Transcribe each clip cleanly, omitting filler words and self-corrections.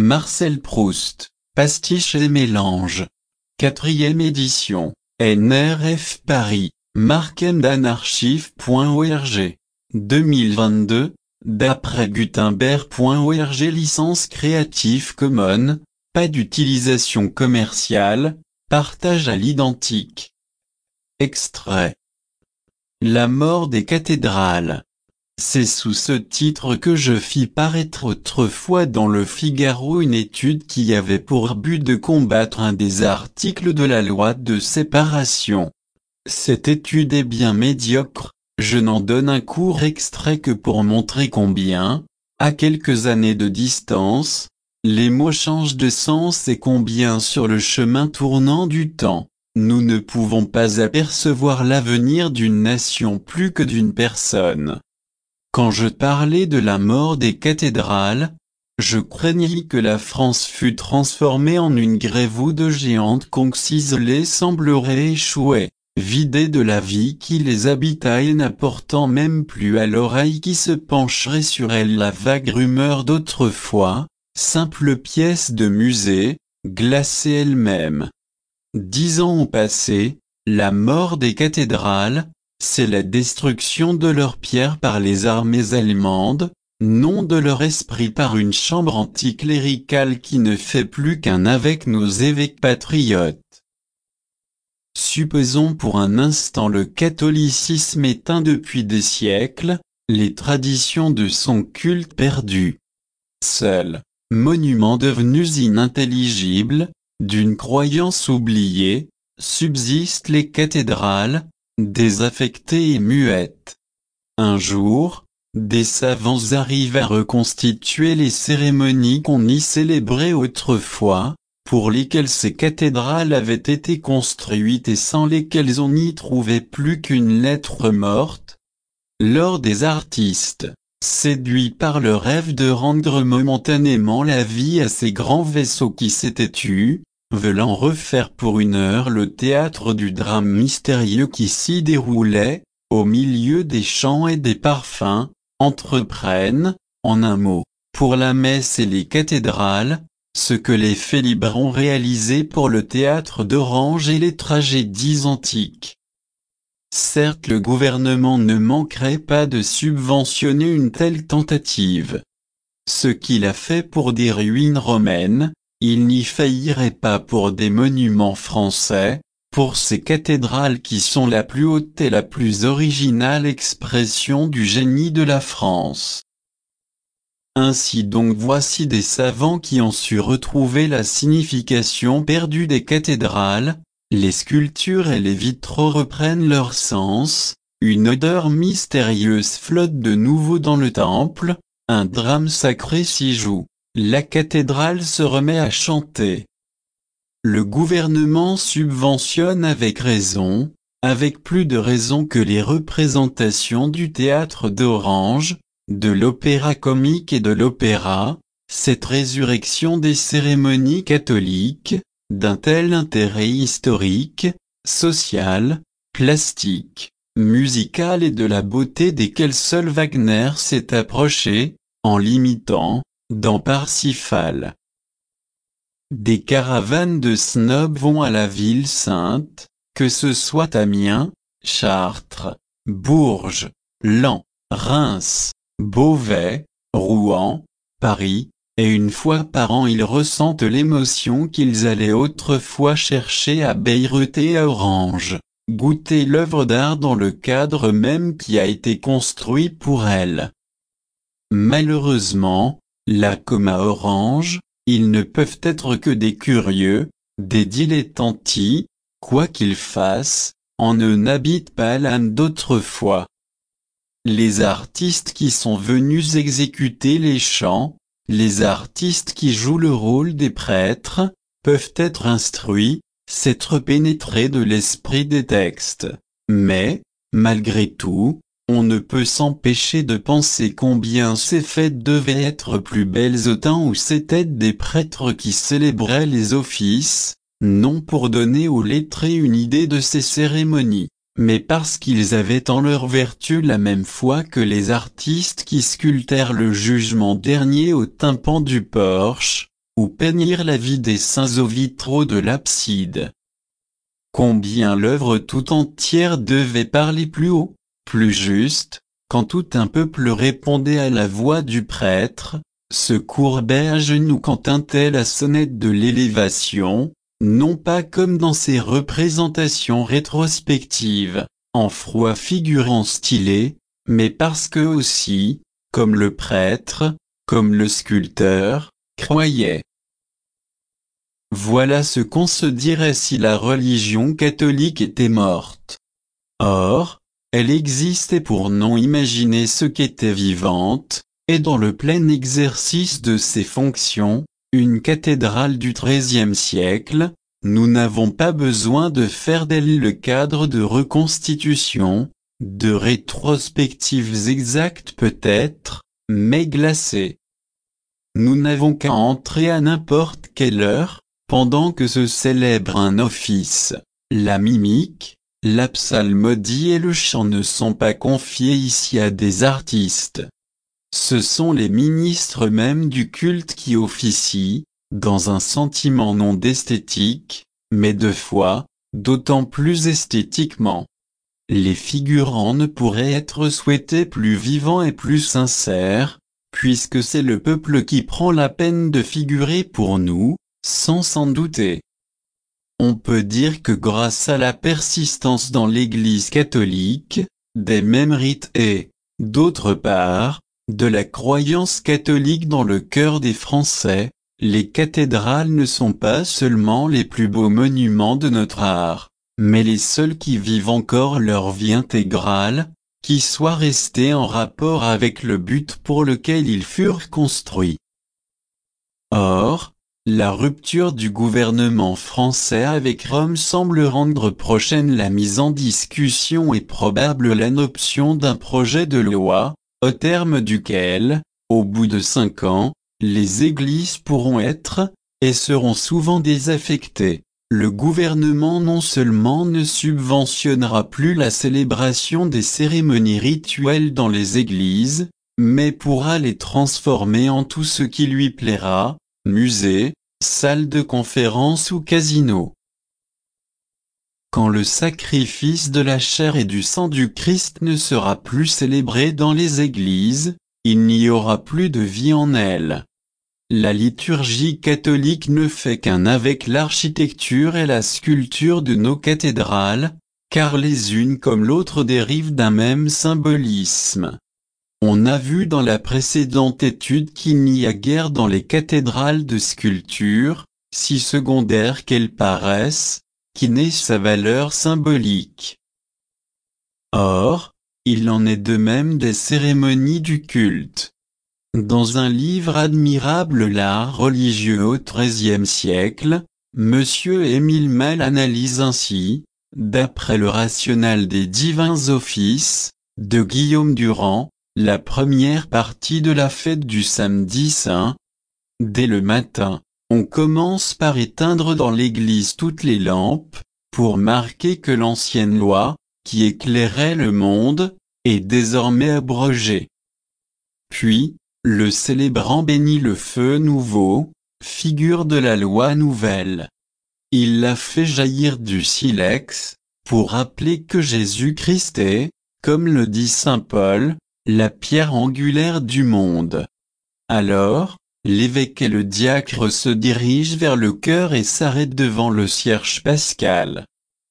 Marcel Proust, Pastiche et mélange. 4e édition. NRF Paris, markemdanarchive.org. 2022, d'après Gutenberg.org. Licence Creative Commons, pas d'utilisation commerciale, partage à l'identique. Extrait. La mort des cathédrales. C'est sous ce titre que je fis paraître autrefois dans le Figaro une étude qui avait pour but de combattre un des articles de la loi de séparation. Cette étude est bien médiocre, je n'en donne un court extrait que pour montrer combien, à quelques années de distance, les mots changent de sens et combien sur le chemin tournant du temps, nous ne pouvons pas apercevoir l'avenir d'une nation plus que d'une personne. Quand je parlais de la mort des cathédrales, je craignais que la France fût transformée en une grève géante ciselée semblerait échouer, vidée de la vie qui les habita et n'apportant même plus à l'oreille qui se pencherait sur elle la vague rumeur d'autrefois, simple pièce de musée, glacée elle-même. 10 ans ont passé, la mort des cathédrales, c'est la destruction de leurs pierres par les armées allemandes, non de leur esprit par une chambre anticléricale qui ne fait plus qu'un avec nos évêques patriotes. Supposons pour un instant le catholicisme éteint depuis des siècles, les traditions de son culte perdues. Seuls, monuments devenus inintelligibles, d'une croyance oubliée, subsistent les cathédrales, désaffectées et muettes. Un jour, des savants arrivent à reconstituer les cérémonies qu'on y célébrait autrefois, pour lesquelles ces cathédrales avaient été construites et sans lesquelles on n'y trouvait plus qu'une lettre morte. Lors des artistes, séduits par le rêve de rendre momentanément la vie à ces grands vaisseaux qui s'étaient tus, voulant refaire pour une heure le théâtre du drame mystérieux qui s'y déroulait, au milieu des chants et des parfums, entreprennent, en un mot, pour la messe et les cathédrales, ce que les Félibres ont réalisé pour le théâtre d'Orange et les tragédies antiques. Certes, le gouvernement ne manquerait pas de subventionner une telle tentative. Ce qu'il a fait pour des ruines romaines, il n'y faillirait pas pour des monuments français, pour ces cathédrales qui sont la plus haute et la plus originale expression du génie de la France. Ainsi donc voici des savants qui ont su retrouver la signification perdue des cathédrales, les sculptures et les vitraux reprennent leur sens, une odeur mystérieuse flotte de nouveau dans le temple, un drame sacré s'y joue. La cathédrale se remet à chanter. Le gouvernement subventionne avec raison, avec plus de raison que les représentations du théâtre d'Orange, de l'opéra comique et de l'opéra, cette résurrection des cérémonies catholiques, d'un tel intérêt historique, social, plastique, musical et de la beauté desquels seul Wagner s'est approché, en l'imitant, dans Parsifal. Des caravanes de snobs vont à la ville sainte, que ce soit Amiens, Chartres, Bourges, Laon, Reims, Beauvais, Rouen, Paris, et une fois par an ils ressentent l'émotion qu'ils allaient autrefois chercher à Bayreuth et à Orange, goûter l'œuvre d'art dans le cadre même qui a été construit pour elle. Malheureusement, là comme à Orange, ils ne peuvent être que des curieux, des dilettanti, quoi qu'ils fassent, en eux n'habite pas l'âme d'autrefois. Les artistes qui sont venus exécuter les chants, les artistes qui jouent le rôle des prêtres, peuvent être instruits, s'être pénétrés de l'esprit des textes, mais, malgré tout, on ne peut s'empêcher de penser combien ces fêtes devaient être plus belles au temps où c'étaient des prêtres qui célébraient les offices, non pour donner aux lettrés une idée de ces cérémonies, mais parce qu'ils avaient en leur vertu la même foi que les artistes qui sculptèrent le jugement dernier au tympan du porche, ou peignir la vie des saints aux vitraux de l'abside. Combien l'œuvre tout entière devait parler plus haut, plus juste, quand tout un peuple répondait à la voix du prêtre, se courbait à genoux quand tintait la sonnette de l'élévation, non pas comme dans ces représentations rétrospectives, en froid figurant stylé, mais parce que aussi, comme le prêtre, comme le sculpteur, croyait. Voilà ce qu'on se dirait si la religion catholique était morte. Or, elle existait pour non imaginer ce qu'était vivante, et dans le plein exercice de ses fonctions, une cathédrale du XIIIe siècle. Nous n'avons pas besoin de faire d'elle le cadre de reconstitution, de rétrospectives exactes peut-être, mais glacées. Nous n'avons qu'à entrer à n'importe quelle heure, pendant que se célèbre un office. La mimique, la psalmodie et le chant ne sont pas confiés ici à des artistes. Ce sont les ministres même du culte qui officient, dans un sentiment non d'esthétique, mais de foi, d'autant plus esthétiquement. Les figurants ne pourraient être souhaités plus vivants et plus sincères, puisque c'est le peuple qui prend la peine de figurer pour nous, sans s'en douter. On peut dire que grâce à la persistance dans l'Église catholique, des mêmes rites et, d'autre part, de la croyance catholique dans le cœur des Français, les cathédrales ne sont pas seulement les plus beaux monuments de notre art, mais les seuls qui vivent encore leur vie intégrale, qui soient restés en rapport avec le but pour lequel ils furent construits. Or, la rupture du gouvernement français avec Rome semble rendre prochaine la mise en discussion et probable l'adoption d'un projet de loi, au terme duquel, au bout de 5 ans, les églises pourront être, et seront souvent désaffectées. Le gouvernement non seulement ne subventionnera plus la célébration des cérémonies rituelles dans les églises, mais pourra les transformer en tout ce qui lui plaira, musées, salles de conférence ou casinos. Quand le sacrifice de la chair et du sang du Christ ne sera plus célébré dans les églises, il n'y aura plus de vie en elles. La liturgie catholique ne fait qu'un avec l'architecture et la sculpture de nos cathédrales, car les unes comme l'autre dérivent d'un même symbolisme. On a vu dans la précédente étude qu'il n'y a guère dans les cathédrales de sculpture, si secondaires qu'elles paraissent, qui n'ait sa valeur symbolique. Or, il en est de même des cérémonies du culte. Dans un livre admirable L'art religieux au XIIIe siècle, Monsieur Émile Malle analyse ainsi, d'après le Rationnel des divins offices, de Guillaume Durand, la première partie de la fête du samedi saint. Dès le matin, on commence par éteindre dans l'église toutes les lampes, pour marquer que l'ancienne loi, qui éclairait le monde, est désormais abrogée. Puis, le célébrant bénit le feu nouveau, figure de la loi nouvelle. Il la fait jaillir du silex, pour rappeler que Jésus-Christ est, comme le dit saint Paul, la pierre angulaire du monde. Alors, l'évêque et le diacre se dirigent vers le chœur et s'arrêtent devant le cierge pascal.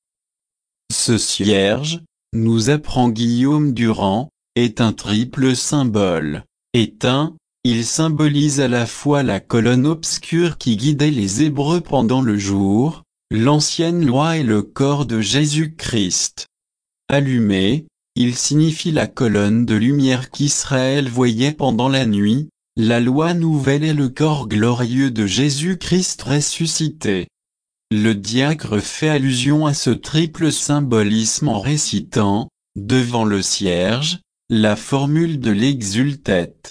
Ce cierge, nous apprend Guillaume Durand, est un triple symbole. Éteint, il symbolise à la fois la colonne obscure qui guidait les Hébreux pendant le jour, l'ancienne loi et le corps de Jésus-Christ. Allumé, il signifie la colonne de lumière qu'Israël voyait pendant la nuit, la loi nouvelle et le corps glorieux de Jésus-Christ ressuscité. Le diacre fait allusion à ce triple symbolisme en récitant, devant le cierge, la formule de l'exultète.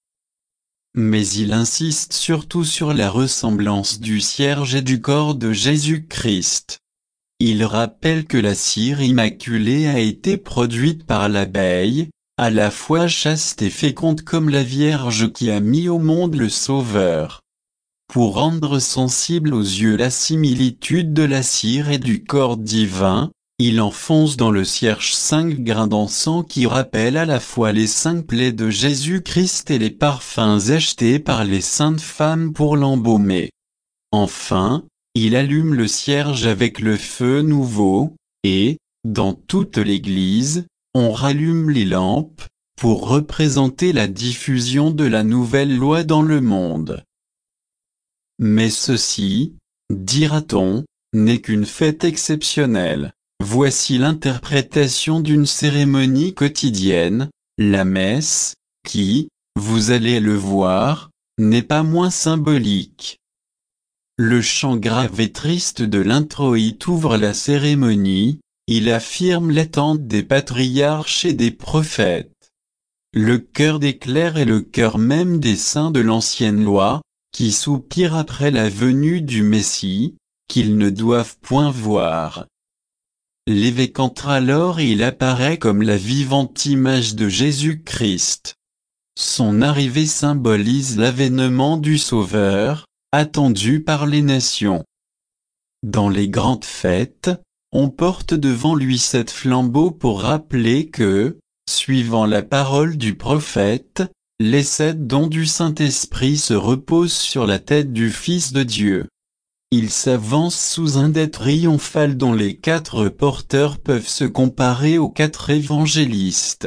Mais il insiste surtout sur la ressemblance du cierge et du corps de Jésus-Christ. Il rappelle que la cire immaculée a été produite par l'abeille, à la fois chaste et féconde comme la Vierge qui a mis au monde le Sauveur. pour rendre sensible aux yeux la similitude de la cire et du corps divin, il enfonce dans le cierge 5 grains d'encens qui rappellent à la fois les 5 plaies de Jésus-Christ et les parfums achetés par les saintes femmes pour l'embaumer. Enfin, il allume le cierge avec le feu nouveau, et, dans toute l'Église, on rallume les lampes, pour représenter la diffusion de la nouvelle loi dans le monde. Mais ceci, dira-t-on, n'est qu'une fête exceptionnelle. Voici l'interprétation d'une cérémonie quotidienne, la messe, qui, vous allez le voir, n'est pas moins symbolique. Le chant grave et triste de l'introïte ouvre la cérémonie, il affirme l'attente des patriarches et des prophètes. Le cœur des clercs est le cœur même des saints de l'ancienne loi, qui soupirent après la venue du Messie, qu'ils ne doivent point voir. L'évêque entre alors et il apparaît comme la vivante image de Jésus-Christ. Son arrivée symbolise l'avènement du Sauveur, attendu par les nations. Dans les grandes fêtes, on porte devant lui 7 flambeaux pour rappeler que, suivant la parole du prophète, les 7 dons du Saint-Esprit se reposent sur la tête du Fils de Dieu. Il s'avance sous un dais triomphal dont les 4 porteurs peuvent se comparer aux 4 évangélistes.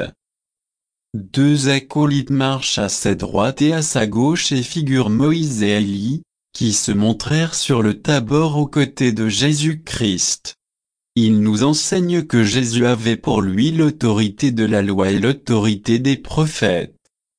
2 acolytes marchent à sa droite et à sa gauche et figurent Moïse et Élie, qui se montrèrent sur le Tabor aux côtés de Jésus-Christ. Ils nous enseignent que Jésus avait pour lui l'autorité de la loi et l'autorité des prophètes.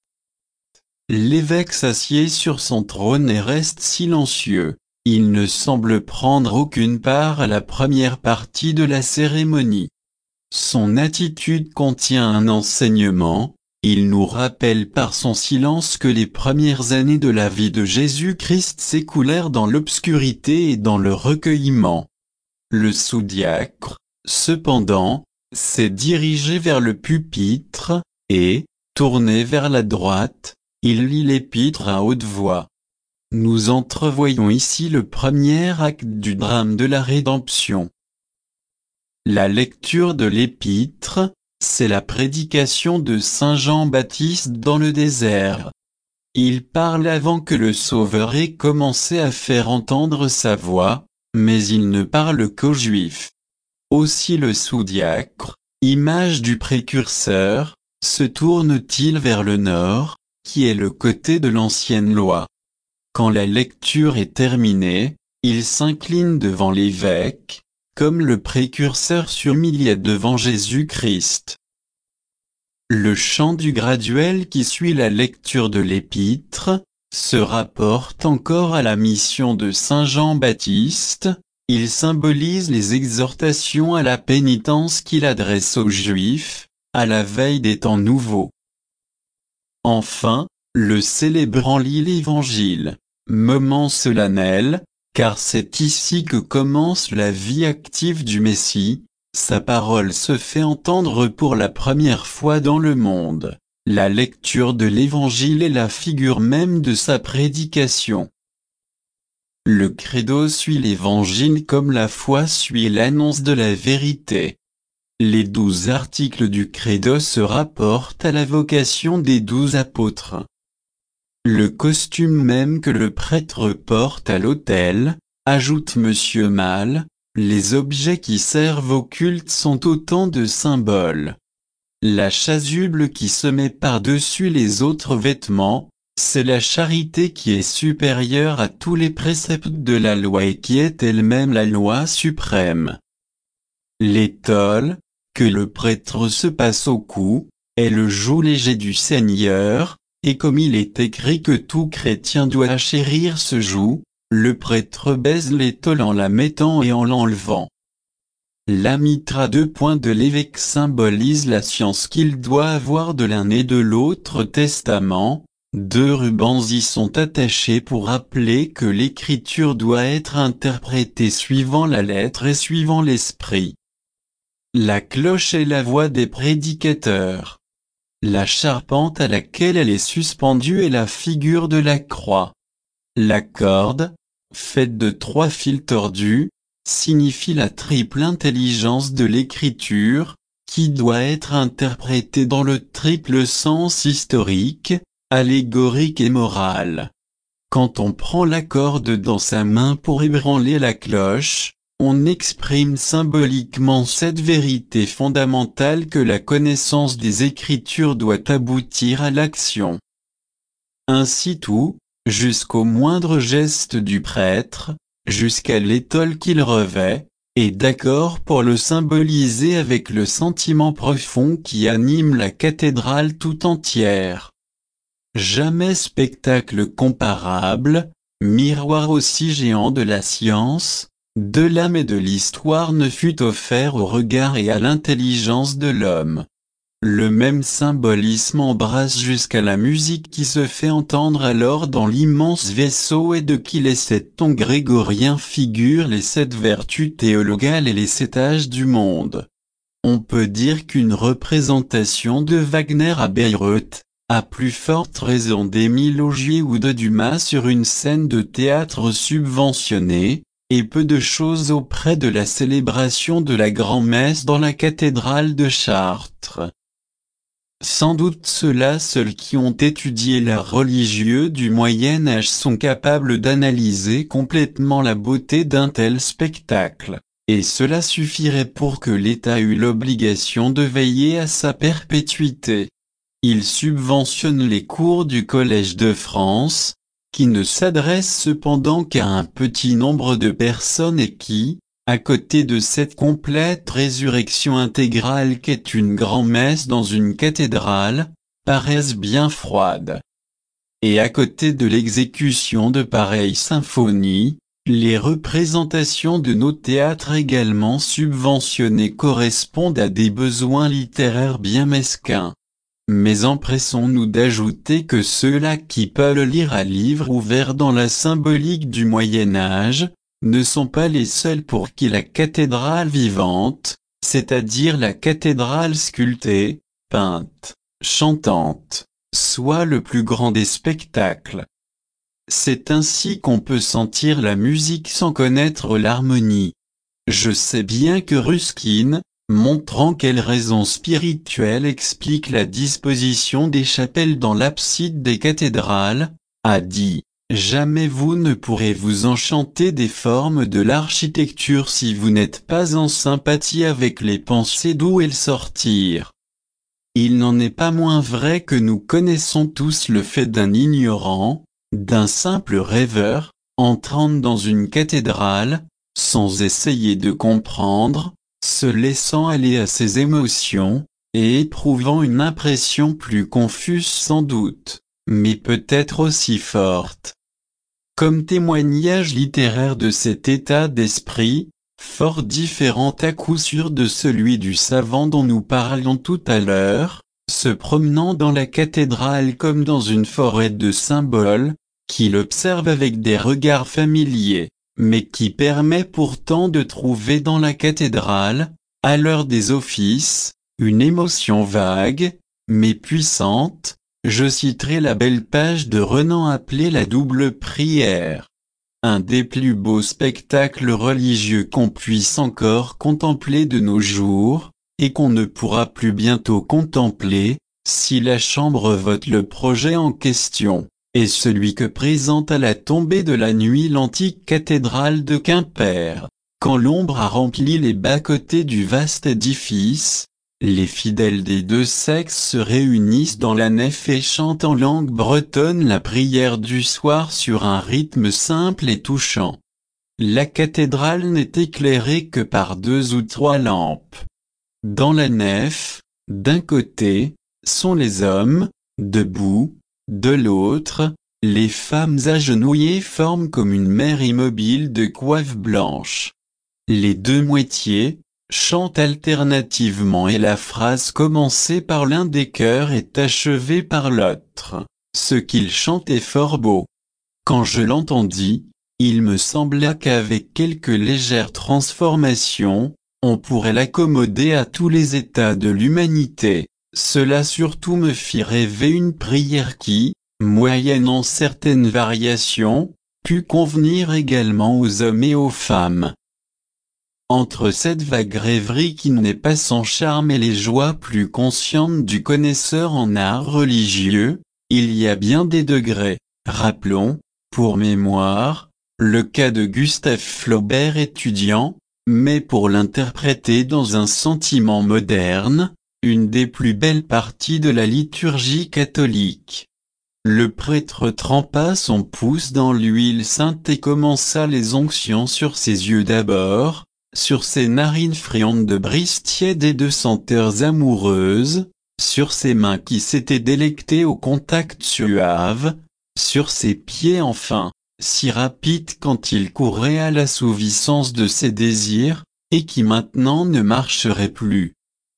L'évêque s'assied sur son trône et reste silencieux. Il ne semble prendre aucune part à la première partie de la cérémonie. Son attitude contient un enseignement, il nous rappelle par son silence que les premières années de la vie de Jésus-Christ s'écoulèrent dans l'obscurité et dans le recueillement. Le sous-diacre, cependant, s'est dirigé vers le pupitre, et, tourné vers la droite, il lit l'épître à haute voix. Nous entrevoyons ici le premier acte du drame de la rédemption. La lecture de l'épître, c'est la prédication de Saint Jean-Baptiste dans le désert. Il parle avant que le Sauveur ait commencé à faire entendre sa voix, mais il ne parle qu'aux Juifs. Aussi le sous-diacre, image du précurseur, se tourne-t-il vers le nord, qui est le côté de l'ancienne loi. Quand la lecture est terminée, il s'incline devant l'évêque, comme le précurseur s'humiliait devant Jésus-Christ. Le chant du graduel qui suit la lecture de l'épître, se rapporte encore à la mission de Saint Jean-Baptiste, il symbolise les exhortations à la pénitence qu'il adresse aux Juifs, à la veille des temps nouveaux. Enfin, le célébrant lit l'Évangile. Moment solennel, car c'est ici que commence la vie active du Messie, sa parole se fait entendre pour la première fois dans le monde. La lecture de l'Évangile est la figure même de sa prédication. Le credo suit l'Évangile comme la foi suit l'annonce de la vérité. Les 12 articles du credo se rapportent à la vocation des 12 apôtres. Le costume même que le prêtre porte à l'autel, ajoute Monsieur Malle, les objets qui servent au culte sont autant de symboles. La chasuble qui se met par-dessus les autres vêtements, c'est la charité qui est supérieure à tous les préceptes de la loi et qui est elle-même la loi suprême. L'étole, que le prêtre se passe au cou, est le joug léger du Seigneur, et comme il est écrit que tout chrétien doit chérir ce joug, le prêtre baise l'étole en la mettant et en l'enlevant. La mitra de l'évêque symbolise la science qu'il doit avoir de l'un et de l'autre testament. 2 rubans y sont attachés pour rappeler que l'écriture doit être interprétée suivant la lettre et suivant l'esprit. La cloche est la voix des prédicateurs. La charpente à laquelle elle est suspendue est la figure de la croix. La corde, faite de 3 fils tordus, signifie la triple intelligence de l'écriture, qui doit être interprétée dans le triple sens historique, allégorique et moral. Quand on prend la corde dans sa main pour ébranler la cloche, on exprime symboliquement cette vérité fondamentale que la connaissance des Écritures doit aboutir à l'action. Ainsi tout, jusqu'au moindre geste du prêtre, jusqu'à l'étole qu'il revêt, est d'accord pour le symboliser avec le sentiment profond qui anime la cathédrale tout entière. Jamais spectacle comparable, miroir aussi géant de la science, de l'âme et de l'histoire ne fut offert au regard et à l'intelligence de l'homme. Le même symbolisme embrasse jusqu'à la musique qui se fait entendre alors dans l'immense vaisseau et de qui les 7 tons grégoriens figurent les 7 vertus théologales et les 7 âges du monde. On peut dire qu'une représentation de Wagner à Bayreuth, à plus forte raison d'Émile Augier ou de Dumas sur une scène de théâtre subventionnée, et peu de choses auprès de la célébration de la grand-messe dans la cathédrale de Chartres. Sans doute ceux-là seuls qui ont étudié l'art religieux du Moyen Âge sont capables d'analyser complètement la beauté d'un tel spectacle, et cela suffirait pour que l'État eût l'obligation de veiller à sa perpétuité. Il subventionne les cours du Collège de France, qui ne s'adresse cependant qu'à un petit nombre de personnes et qui, à côté de cette complète résurrection intégrale qu'est une grand-messe dans une cathédrale, paraissent bien froides. Et à côté de l'exécution de pareilles symphonies, les représentations de nos théâtres également subventionnés correspondent à des besoins littéraires bien mesquins. Mais empressons-nous d'ajouter que ceux-là qui peuvent lire à livre ouvert dans la symbolique du Moyen-Âge, ne sont pas les seuls pour qui la cathédrale vivante, c'est-à-dire la cathédrale sculptée, peinte, chantante, soit le plus grand des spectacles. C'est ainsi qu'on peut sentir la musique sans connaître l'harmonie. Je sais bien que Ruskin, montrant quelles raisons spirituelles expliquent la disposition des chapelles dans l'abside des cathédrales, a dit « Jamais vous ne pourrez vous enchanter des formes de l'architecture si vous n'êtes pas en sympathie avec les pensées d'où elles sortirent. » Il n'en est pas moins vrai que nous connaissons tous le fait d'un ignorant, d'un simple rêveur, entrant dans une cathédrale, sans essayer de comprendre, se laissant aller à ses émotions, et éprouvant une impression plus confuse sans doute, mais peut-être aussi forte. Comme témoignage littéraire de cet état d'esprit, fort différent à coup sûr de celui du savant dont nous parlions tout à l'heure, se promenant dans la cathédrale comme dans une forêt de symboles, qui l'observe avec des regards familiers, mais qui permet pourtant de trouver dans la cathédrale, à l'heure des offices, une émotion vague, mais puissante. Je citerai la belle page de Renan appelée la double prière. Un des plus beaux spectacles religieux qu'on puisse encore contempler de nos jours, et qu'on ne pourra plus bientôt contempler, si la Chambre vote le projet en question, est celui que présente à la tombée de la nuit l'antique cathédrale de Quimper. Quand l'ombre a rempli les bas-côtés du vaste édifice, les fidèles des deux sexes se réunissent dans la nef et chantent en langue bretonne la prière du soir sur un rythme simple et touchant. La cathédrale n'est éclairée que par 2 ou 3 lampes. Dans la nef, d'un côté, sont les hommes, debout, de l'autre, les femmes agenouillées forment comme une mer immobile de coiffes blanches. Les deux moitiés chantent alternativement et la phrase commencée par l'un des chœurs est achevée par l'autre. Ce qu'ils chantent est fort beau. Quand je l'entendis, il me sembla qu'avec quelques légères transformations, on pourrait l'accommoder à tous les états de l'humanité. Cela surtout me fit rêver une prière qui, moyennant certaines variations, put convenir également aux hommes et aux femmes. Entre cette vague rêverie qui n'est pas sans charme et les joies plus conscientes du connaisseur en art religieux, il y a bien des degrés. Rappelons, pour mémoire, le cas de Gustave Flaubert étudiant, mais pour l'interpréter dans un sentiment moderne, une des plus belles parties de la liturgie catholique. Le prêtre trempa son pouce dans l'huile sainte et commença les onctions sur ses yeux d'abord, sur ses narines friandes de brises tièdes et de senteurs amoureuses, sur ses mains qui s'étaient délectées au contact suave, sur ses pieds enfin, si rapides quand il courait à l'assouvissance de ses désirs, et qui maintenant ne marcheraient plus.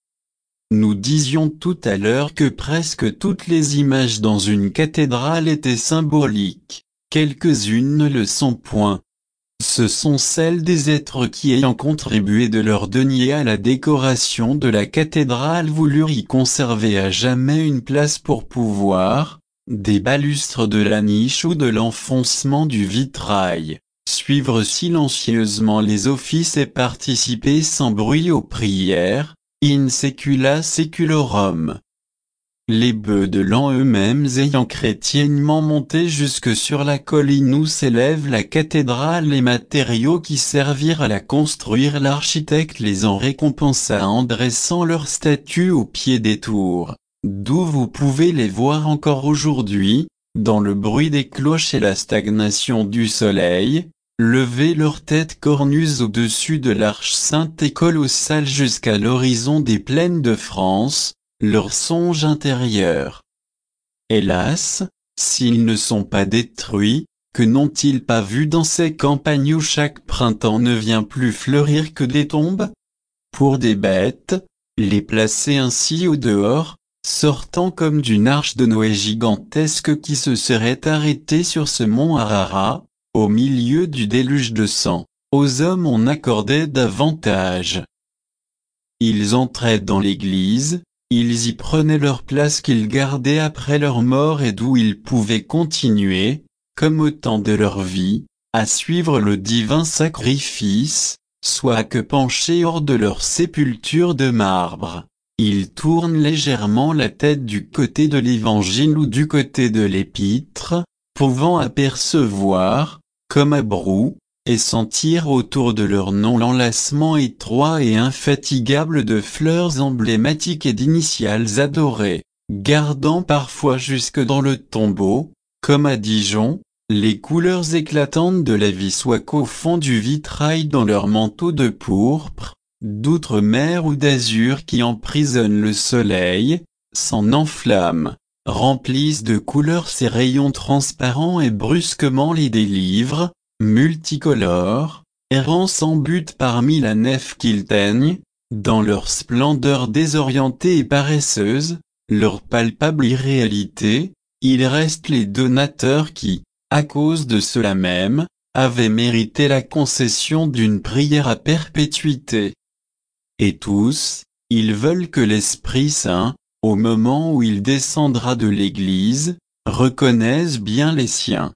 Nous disions tout à l'heure que presque toutes les images dans une cathédrale étaient symboliques, quelques-unes ne le sont point. Ce sont celles des êtres qui, ayant contribué de leur denier à la décoration de la cathédrale, voulurent y conserver à jamais une place pour pouvoir, des balustres de la niche ou de l'enfoncement du vitrail, suivre silencieusement les offices et participer sans bruit aux prières, in secula seculorum. Les bœufs de l'an eux-mêmes ayant chrétiennement monté jusque sur la colline où s'élève la cathédrale, les matériaux qui servirent à la construire, l'architecte les en récompensa en dressant leurs statues au pied des tours, d'où vous pouvez les voir encore aujourd'hui, dans le bruit des cloches et la stagnation du soleil, lever leurs têtes cornues au-dessus de l'arche sainte et colossale jusqu'à l'horizon des plaines de France, leur songe intérieur. Hélas, s'ils ne sont pas détruits, que n'ont-ils pas vu dans ces campagnes où chaque printemps ne vient plus fleurir que des tombes? Pour des bêtes, les placer ainsi au dehors, sortant comme d'une arche de Noé gigantesque qui se serait arrêtée sur ce mont Ararat, au milieu du déluge de sang, aux hommes on accordait davantage. Ils entraient dans l'église, ils y prenaient leur place qu'ils gardaient après leur mort et d'où ils pouvaient continuer, comme au temps de leur vie, à suivre le divin sacrifice, soit que penchés hors de leur sépulture de marbre, ils tournent légèrement la tête du côté de l'évangile ou du côté de l'épître, pouvant apercevoir, comme à Brou, et sentir autour de leur nom l'enlacement étroit et infatigable de fleurs emblématiques et d'initiales adorées, gardant parfois jusque dans le tombeau, comme à Dijon, les couleurs éclatantes de la vie, soit qu'au fond du vitrail dans leur manteau de pourpre, d'outre-mer ou d'azur qui emprisonnent le soleil, s'en enflamment, remplissent de couleurs ces rayons transparents et brusquement les délivrent, multicolores, errant sans but parmi la nef qu'ils teignent, dans leur splendeur désorientée et paresseuse, leur palpable irréalité, il reste les donateurs qui, à cause de cela même, avaient mérité la concession d'une prière à perpétuité. Et tous, ils veulent que l'Esprit Saint, au moment où il descendra de l'Église, reconnaisse bien les siens.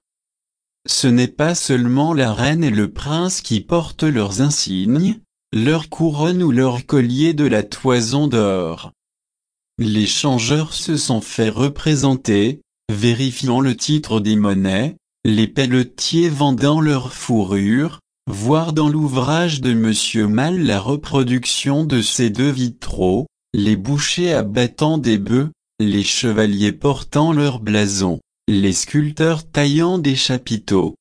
Ce n'est pas seulement la reine et le prince qui portent leurs insignes, leur couronne ou leur collier de la toison d'or. Les changeurs se sont fait représenter, vérifiant le titre des monnaies, les pelletiers vendant leurs fourrures, voir dans l'ouvrage de Monsieur Malle la reproduction de ces deux vitraux, les bouchers abattant des bœufs, les chevaliers portant leurs blasons, les sculpteurs taillant des chapiteaux.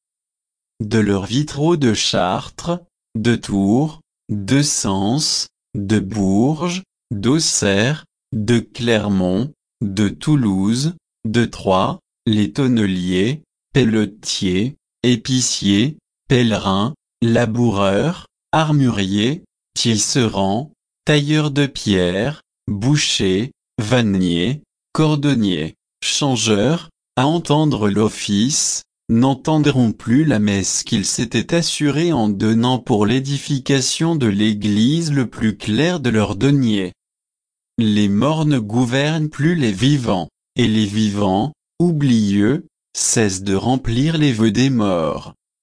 De leurs vitraux de Chartres, de Tours, de Sens, de Bourges, d'Auxerre, de Clermont, de Toulouse, de Troyes, les tonneliers, pelletiers, épiciers, pèlerins, laboureurs, armuriers, tisserands, tailleurs de pierre, bouchers, vanniers, cordonniers, changeurs, à entendre l'office, n'entendront plus la messe qu'ils s'étaient assurés en donnant pour l'édification de l'Église le plus clair de leur denier. Les morts ne gouvernent plus les vivants, et les vivants, oublieux, cessent de remplir les vœux des morts.